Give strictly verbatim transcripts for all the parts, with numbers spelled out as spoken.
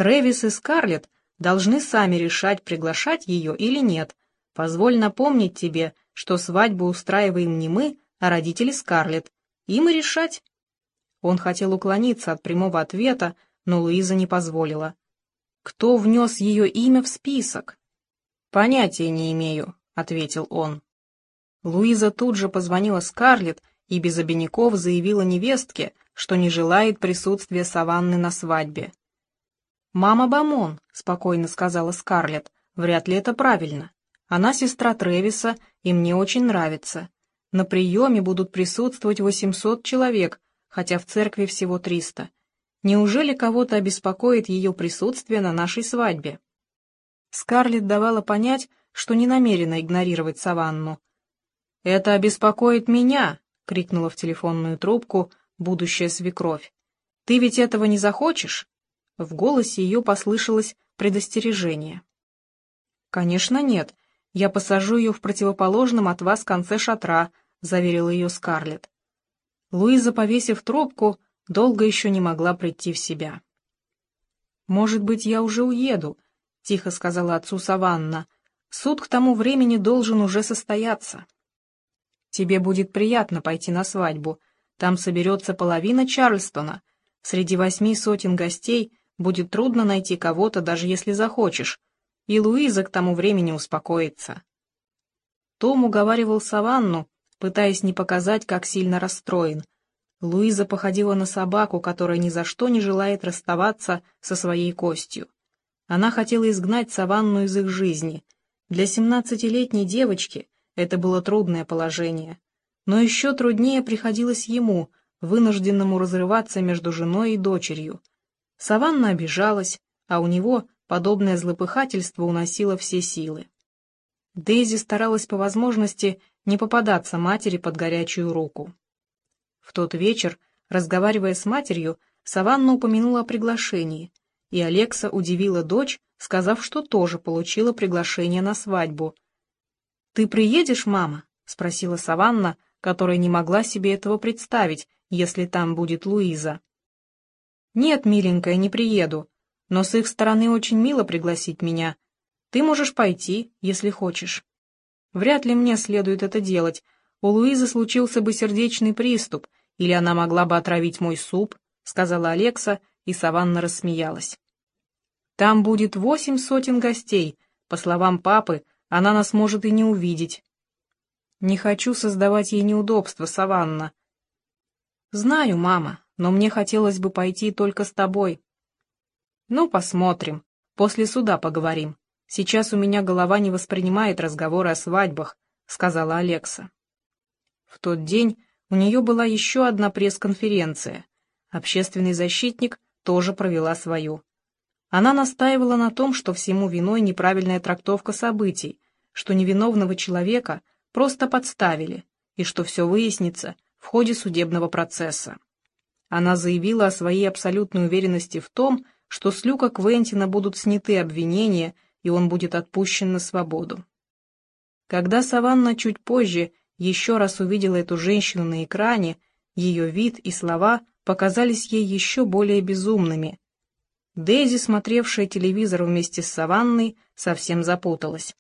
Трэвис и Скарлетт должны сами решать, приглашать ее или нет. Позволь напомнить тебе, что свадьбу устраиваем не мы, а родители Скарлетт. Им и решать». Он хотел уклониться от прямого ответа, но Луиза не позволила. «Кто внес ее имя в список?» «Понятия не имею», — ответил он. Луиза тут же позвонила Скарлетт и без обиняков заявила невестке, что не желает присутствия Саванны на свадьбе. «Мама Бамон», — спокойно сказала Скарлетт, — «вряд ли это правильно. Она сестра Трэвиса, и мне очень нравится. На приеме будут присутствовать восемьсот человек, хотя в церкви всего триста. Неужели кого-то обеспокоит ее присутствие на нашей свадьбе?» Скарлетт давала понять, что не намерена игнорировать Саванну. «Это обеспокоит меня!» — крикнула в телефонную трубку будущая свекровь. «Ты ведь этого не захочешь?» В голосе ее послышалось предостережение. «Конечно нет. Я посажу ее в противоположном от вас конце шатра», — заверила ее Скарлетт. Луиза, повесив трубку, долго еще не могла прийти в себя. «Может быть, я уже уеду», — тихо сказала отцу Саванна. «Суд к тому времени должен уже состояться». «Тебе будет приятно пойти на свадьбу. Там соберется половина Чарльстона. Среди восьми сотен гостей будет трудно найти кого-то, даже если захочешь, и Луиза к тому времени успокоится». Том уговаривал Саванну, пытаясь не показать, как сильно расстроен. Луиза походила на собаку, которая ни за что не желает расставаться со своей костью. Она хотела изгнать Саванну из их жизни. Для семнадцатилетней девочки это было трудное положение. Но еще труднее приходилось ему, вынужденному разрываться между женой и дочерью. Саванна обижалась, а у него подобное злопыхательство уносило все силы. Дейзи старалась по возможности не попадаться матери под горячую руку. В тот вечер, разговаривая с матерью, Саванна упомянула о приглашении, и Алекса удивила дочь, сказав, что тоже получила приглашение на свадьбу. «Ты приедешь, мама?» — спросила Саванна, которая не могла себе этого представить, если там будет Луиза. «Нет, миленькая, не приеду, но с их стороны очень мило пригласить меня. Ты можешь пойти, если хочешь». «Вряд ли мне следует это делать. У Луизы случился бы сердечный приступ, или она могла бы отравить мой суп», — сказала Алекса, и Саванна рассмеялась. «Там будет восемь сотен гостей. По словам папы, она нас может и не увидеть». «Не хочу создавать ей неудобства, Саванна». «Знаю, мама, но мне хотелось бы пойти только с тобой». «Ну, посмотрим. После суда поговорим. Сейчас у меня голова не воспринимает разговоры о свадьбах», — сказала Алекса. В тот день у нее была еще одна пресс-конференция. Общественный защитник тоже провела свою. Она настаивала на том, что всему виной неправильная трактовка событий, что невиновного человека просто подставили, и что все выяснится в ходе судебного процесса. Она заявила о своей абсолютной уверенности в том, что с Люка Квентина будут сняты обвинения, и он будет отпущен на свободу. Когда Саванна чуть позже еще раз увидела эту женщину на экране, ее вид и слова показались ей еще более безумными. Дейзи, смотревшая телевизор вместе с Саванной, совсем запуталась.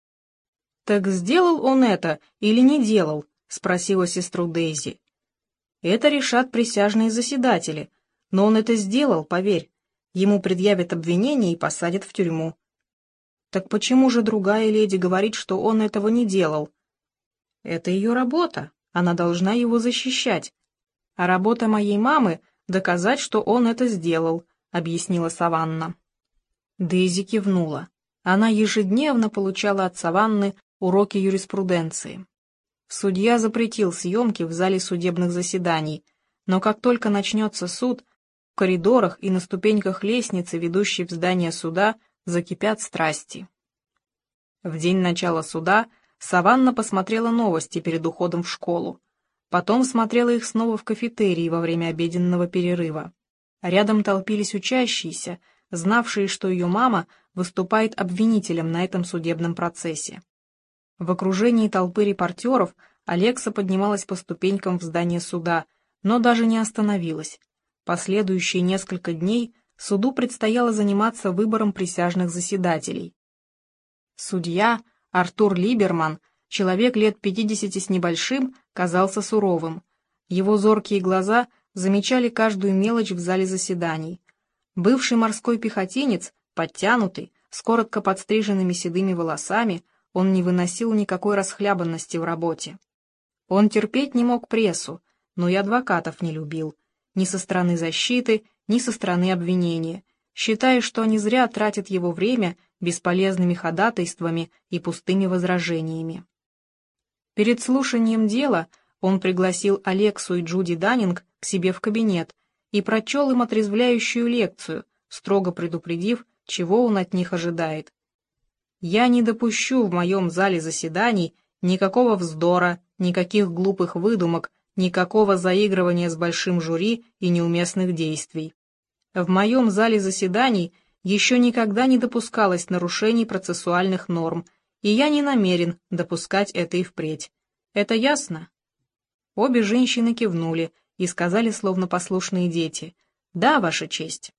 «Так сделал он это или не делал?» — спросила сестру Дейзи. «Это решат присяжные заседатели, но он это сделал, поверь. Ему предъявят обвинение и посадят в тюрьму». «Так почему же другая леди говорит, что он этого не делал?» «Это ее работа, она должна его защищать. А работа моей мамы — доказать, что он это сделал», — объяснила Саванна. Дейзи кивнула. Она ежедневно получала от Саванны уроки юриспруденции. Судья запретил съемки в зале судебных заседаний, но как только начнется суд, в коридорах и на ступеньках лестницы, ведущей в здание суда, закипят страсти. В день начала суда Саванна посмотрела новости перед уходом в школу. Потом смотрела их снова в кафетерии во время обеденного перерыва. Рядом толпились учащиеся, знавшие, что ее мама выступает обвинителем на этом судебном процессе. В окружении толпы репортеров Алекса поднималась по ступенькам в здание суда, но даже не остановилась. Последующие несколько дней суду предстояло заниматься выбором присяжных заседателей. Судья Артур Либерман, человек лет пятидесяти с небольшим, казался суровым. Его зоркие глаза замечали каждую мелочь в зале заседаний. Бывший морской пехотинец, подтянутый, с коротко подстриженными седыми волосами, он не выносил никакой расхлябанности в работе. Он терпеть не мог прессу, но и адвокатов не любил, ни со стороны защиты, ни со стороны обвинения, считая, что они зря тратят его время бесполезными ходатайствами и пустыми возражениями. Перед слушанием дела он пригласил Алексу и Джуди Даннинг к себе в кабинет и прочел им отрезвляющую лекцию, строго предупредив, чего он от них ожидает. «Я не допущу в моем зале заседаний никакого вздора, никаких глупых выдумок, никакого заигрывания с большим жюри и неуместных действий. В моем зале заседаний еще никогда не допускалось нарушений процессуальных норм, и я не намерен допускать это и впредь. Это ясно?» Обе женщины кивнули и сказали, словно послушные дети: «Да, Ваша честь».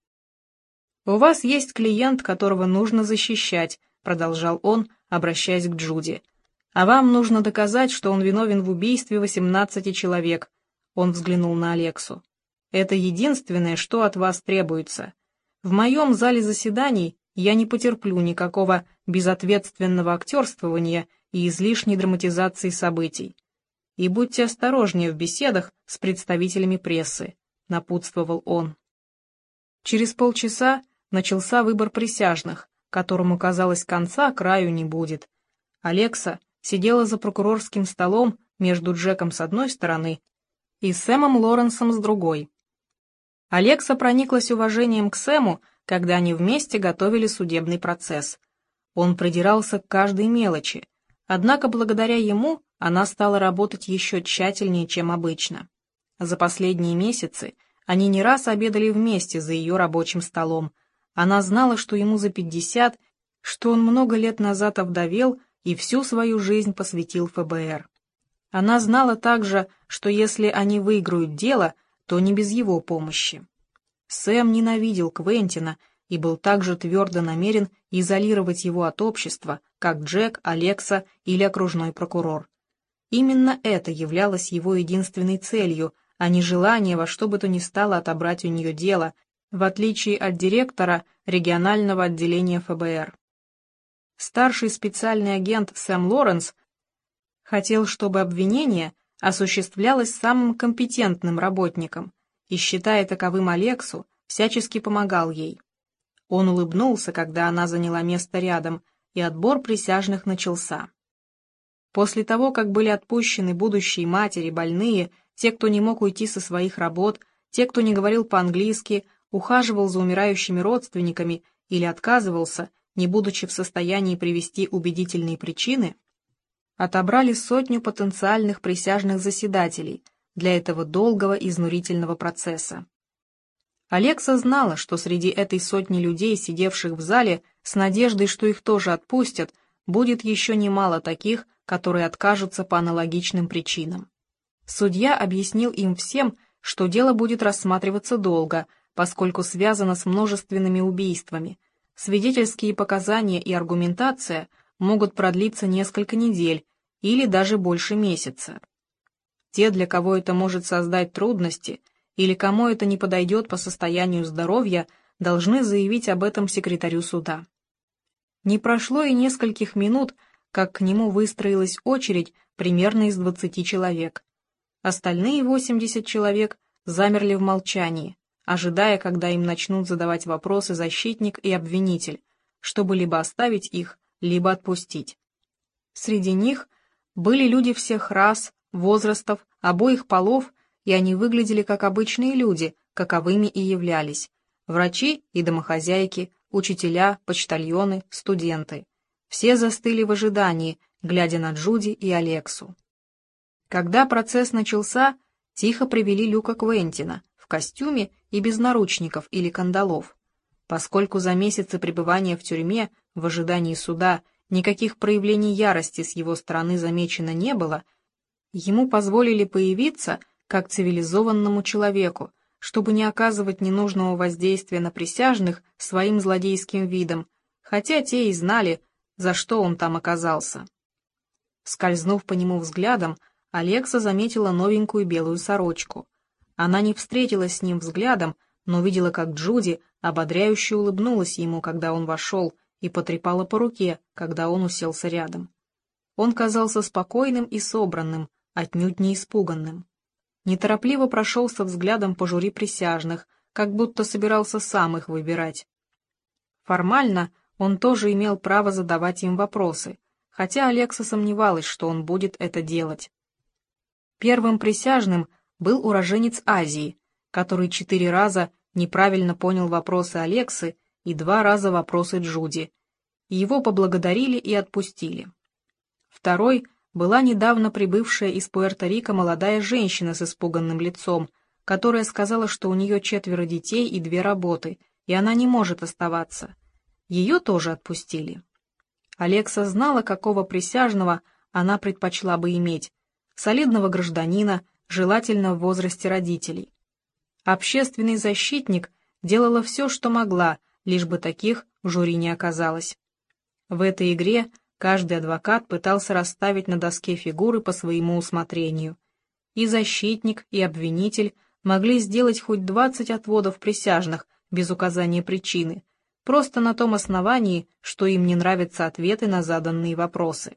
«У вас есть клиент, которого нужно защищать», — продолжал он, обращаясь к Джуди. «А вам нужно доказать, что он виновен в убийстве восемнадцати человек». Он взглянул на Алексу. «Это единственное, что от вас требуется. В моем зале заседаний я не потерплю никакого безответственного актерствования и излишней драматизации событий. И будьте осторожнее в беседах с представителями прессы», — напутствовал он. Через полчаса начался выбор присяжных, которому, казалось, конца краю не будет. Алекса сидела за прокурорским столом между Джеком с одной стороны и Сэмом Лоренсом с другой. Алекса прониклась уважением к Сэму, когда они вместе готовили судебный процесс. Он придирался к каждой мелочи, однако благодаря ему она стала работать еще тщательнее, чем обычно. За последние месяцы они не раз обедали вместе за ее рабочим столом. Она знала, что ему за пятьдесят, что он много лет назад овдовел и всю свою жизнь посвятил эф бэ эр. Она знала также, что если они выиграют дело, то не без его помощи. Сэм ненавидел Квентина и был также твердо намерен изолировать его от общества, как Джек, Алекса или окружной прокурор. Именно это являлось его единственной целью, а не желание во что бы то ни стало отобрать у нее дело, в отличие от директора регионального отделения эф бэ эр. Старший специальный агент Сэм Лоренс хотел, чтобы обвинение осуществлялось самым компетентным работником, и, считая таковым Алексу, всячески помогал ей. Он улыбнулся, когда она заняла место рядом, и отбор присяжных начался. После того, как были отпущены будущие матери, больные, те, кто не мог уйти со своих работ, те, кто не говорил по-английски, ухаживал за умирающими родственниками или отказывался, не будучи в состоянии привести убедительные причины, отобрали сотню потенциальных присяжных заседателей для этого долгого изнурительного процесса. Алекса знала, что среди этой сотни людей, сидевших в зале, с надеждой, что их тоже отпустят, будет еще немало таких, которые откажутся по аналогичным причинам. Судья объяснил им всем, что дело будет рассматриваться долго, поскольку связано с множественными убийствами. Свидетельские показания и аргументация могут продлиться несколько недель или даже больше месяца. Те, для кого это может создать трудности, или кому это не подойдет по состоянию здоровья, должны заявить об этом секретарю суда. Не прошло и нескольких минут, как к нему выстроилась очередь примерно из двадцати человек. Остальные восемьдесят человек замерли в молчании, ожидая, когда им начнут задавать вопросы защитник и обвинитель, чтобы либо оставить их, либо отпустить. Среди них были люди всех рас, возрастов, обоих полов, и они выглядели как обычные люди, каковыми и являлись: врачи и домохозяйки, учителя, почтальоны, студенты. Все застыли в ожидании, глядя на Джуди и Алексу. Когда процесс начался, тихо привели Люка Квентина в костюме и без наручников или кандалов. Поскольку за месяцы пребывания в тюрьме, в ожидании суда, никаких проявлений ярости с его стороны замечено не было, ему позволили появиться как цивилизованному человеку, чтобы не оказывать ненужного воздействия на присяжных своим злодейским видом, хотя те и знали, за что он там оказался. Скользнув по нему взглядом, Алекса заметила новенькую белую сорочку. Она не встретилась с ним взглядом, но видела, как Джуди ободряюще улыбнулась ему, когда он вошел, и потрепала по руке, когда он уселся рядом. Он казался спокойным и собранным, отнюдь не испуганным. Неторопливо прошелся взглядом по жюри присяжных, как будто собирался сам их выбирать. Формально он тоже имел право задавать им вопросы, хотя Алекса сомневалась, что он будет это делать. Первым присяжным был уроженец Азии, который четыре раза неправильно понял вопросы Алексы и два раза вопросы Джуди. Его поблагодарили и отпустили. Второй была недавно прибывшая из Пуэрто-Рико молодая женщина с испуганным лицом, которая сказала, что у нее четверо детей и две работы, и она не может оставаться. Ее тоже отпустили. Алекса знала, какого присяжного она предпочла бы иметь: солидного гражданина, желательно в возрасте родителей. Общественный защитник делала все, что могла, лишь бы таких в жюри не оказалось. В этой игре каждый адвокат пытался расставить на доске фигуры по своему усмотрению. И защитник, и обвинитель могли сделать хоть двадцать отводов присяжных без указания причины, просто на том основании, что им не нравятся ответы на заданные вопросы.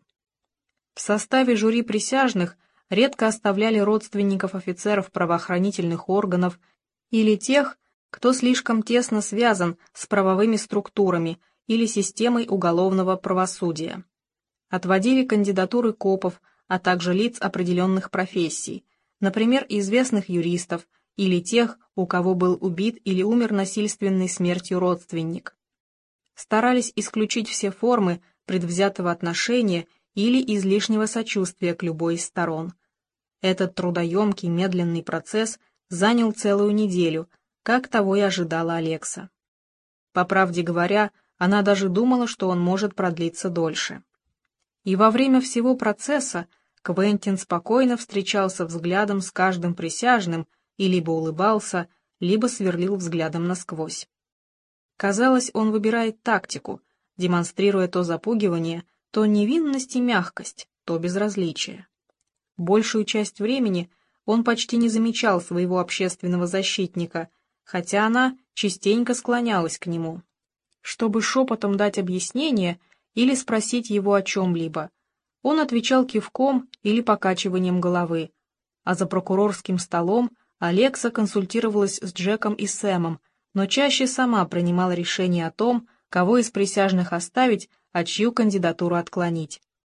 В составе жюри присяжных редко оставляли родственников офицеров правоохранительных органов или тех, кто слишком тесно связан с правовыми структурами или системой уголовного правосудия. Отводили кандидатуры копов, а также лиц определенных профессий, например, известных юристов или тех, у кого был убит или умер насильственной смертью родственник. Старались исключить все формы предвзятого отношения или излишнего сочувствия к любой из сторон. Этот трудоемкий медленный процесс занял целую неделю, как того и ожидала Алекса. По правде говоря, она даже думала, что он может продлиться дольше. И во время всего процесса Квентин спокойно встречался взглядом с каждым присяжным и либо улыбался, либо сверлил взглядом насквозь. Казалось, он выбирает тактику, демонстрируя то запугивание, то невинность и мягкость, то безразличие. Большую часть времени он почти не замечал своего общественного защитника, хотя она частенько склонялась к нему, чтобы шепотом дать объяснение или спросить его о чем-либо. Он отвечал кивком или покачиванием головы, а за прокурорским столом Алекса консультировалась с Джеком и Сэмом, но чаще сама принимала решение о том, кого из присяжных оставить, а чью кандидатуру отклонить.